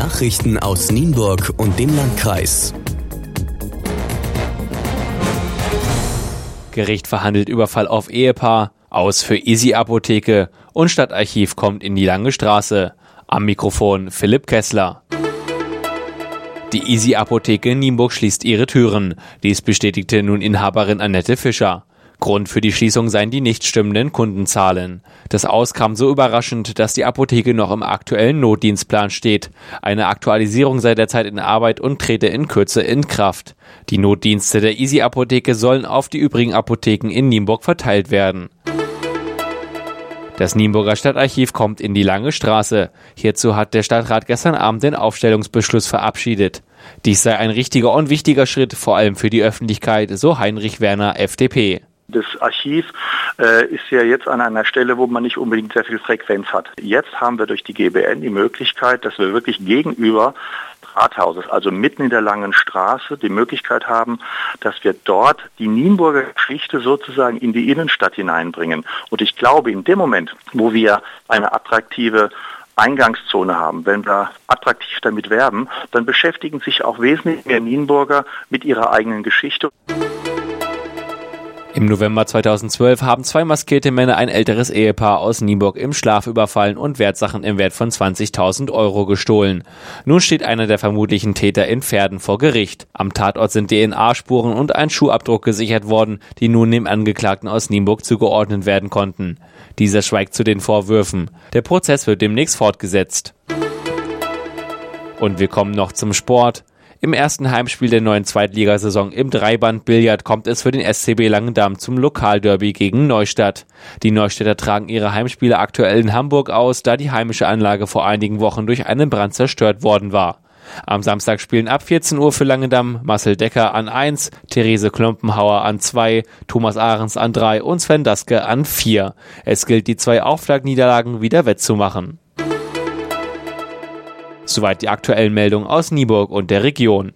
Nachrichten aus Nienburg und dem Landkreis. Gericht verhandelt Überfall auf Ehepaar, aus für Easy-Apotheke und Stadtarchiv kommt in die Lange Straße. Am Mikrofon Philipp Kessler. Die Easy-Apotheke in Nienburg schließt ihre Türen. Dies bestätigte nun Inhaberin Annette Fischer. Grund für die Schließung seien die nicht stimmenden Kundenzahlen. Das Aus kam so überraschend, dass die Apotheke noch im aktuellen Notdienstplan steht. Eine Aktualisierung sei derzeit in Arbeit und trete in Kürze in Kraft. Die Notdienste der Easy-Apotheke sollen auf die übrigen Apotheken in Nienburg verteilt werden. Das Nienburger Stadtarchiv kommt in die Lange Straße. Hierzu hat der Stadtrat gestern Abend den Aufstellungsbeschluss verabschiedet. Dies sei ein richtiger und wichtiger Schritt, vor allem für die Öffentlichkeit, so Heinrich Werner, FDP. Das Archiv ist ja jetzt an einer Stelle, wo man nicht unbedingt sehr viel Frequenz hat. Jetzt haben wir durch die GBN die Möglichkeit, dass wir wirklich gegenüber Rathauses, also mitten in der Langen Straße, die Möglichkeit haben, dass wir dort die Nienburger Geschichte sozusagen in die Innenstadt hineinbringen. Und ich glaube, in dem Moment, wo wir eine attraktive Eingangszone haben, wenn wir attraktiv damit werben, dann beschäftigen sich auch wesentlich mehr Nienburger mit ihrer eigenen Geschichte. Im November 2012 haben 2 maskierte Männer ein älteres Ehepaar aus Nienburg im Schlaf überfallen und Wertsachen im Wert von 20.000 € gestohlen. Nun steht einer der vermutlichen Täter in Verden vor Gericht. Am Tatort sind DNA-Spuren und ein Schuhabdruck gesichert worden, die nun dem Angeklagten aus Nienburg zugeordnet werden konnten. Dieser schweigt zu den Vorwürfen. Der Prozess wird demnächst fortgesetzt. Und wir kommen noch zum Sport. Im ersten Heimspiel der neuen Zweitligasaison im Dreiband-Billard kommt es für den SCB Langendamm zum Lokalderby gegen Neustadt. Die Neustädter tragen ihre Heimspiele aktuell in Hamburg aus, da die heimische Anlage vor einigen Wochen durch einen Brand zerstört worden war. Am Samstag spielen ab 14 Uhr für Langendamm Marcel Decker an 1, Therese Klompenhauer an 2, Thomas Ahrens an 3 und Sven Daske an 4. Es gilt, die 2 Aufschlagniederlagen wieder wettzumachen. Soweit die aktuellen Meldungen aus Nienburg und der Region.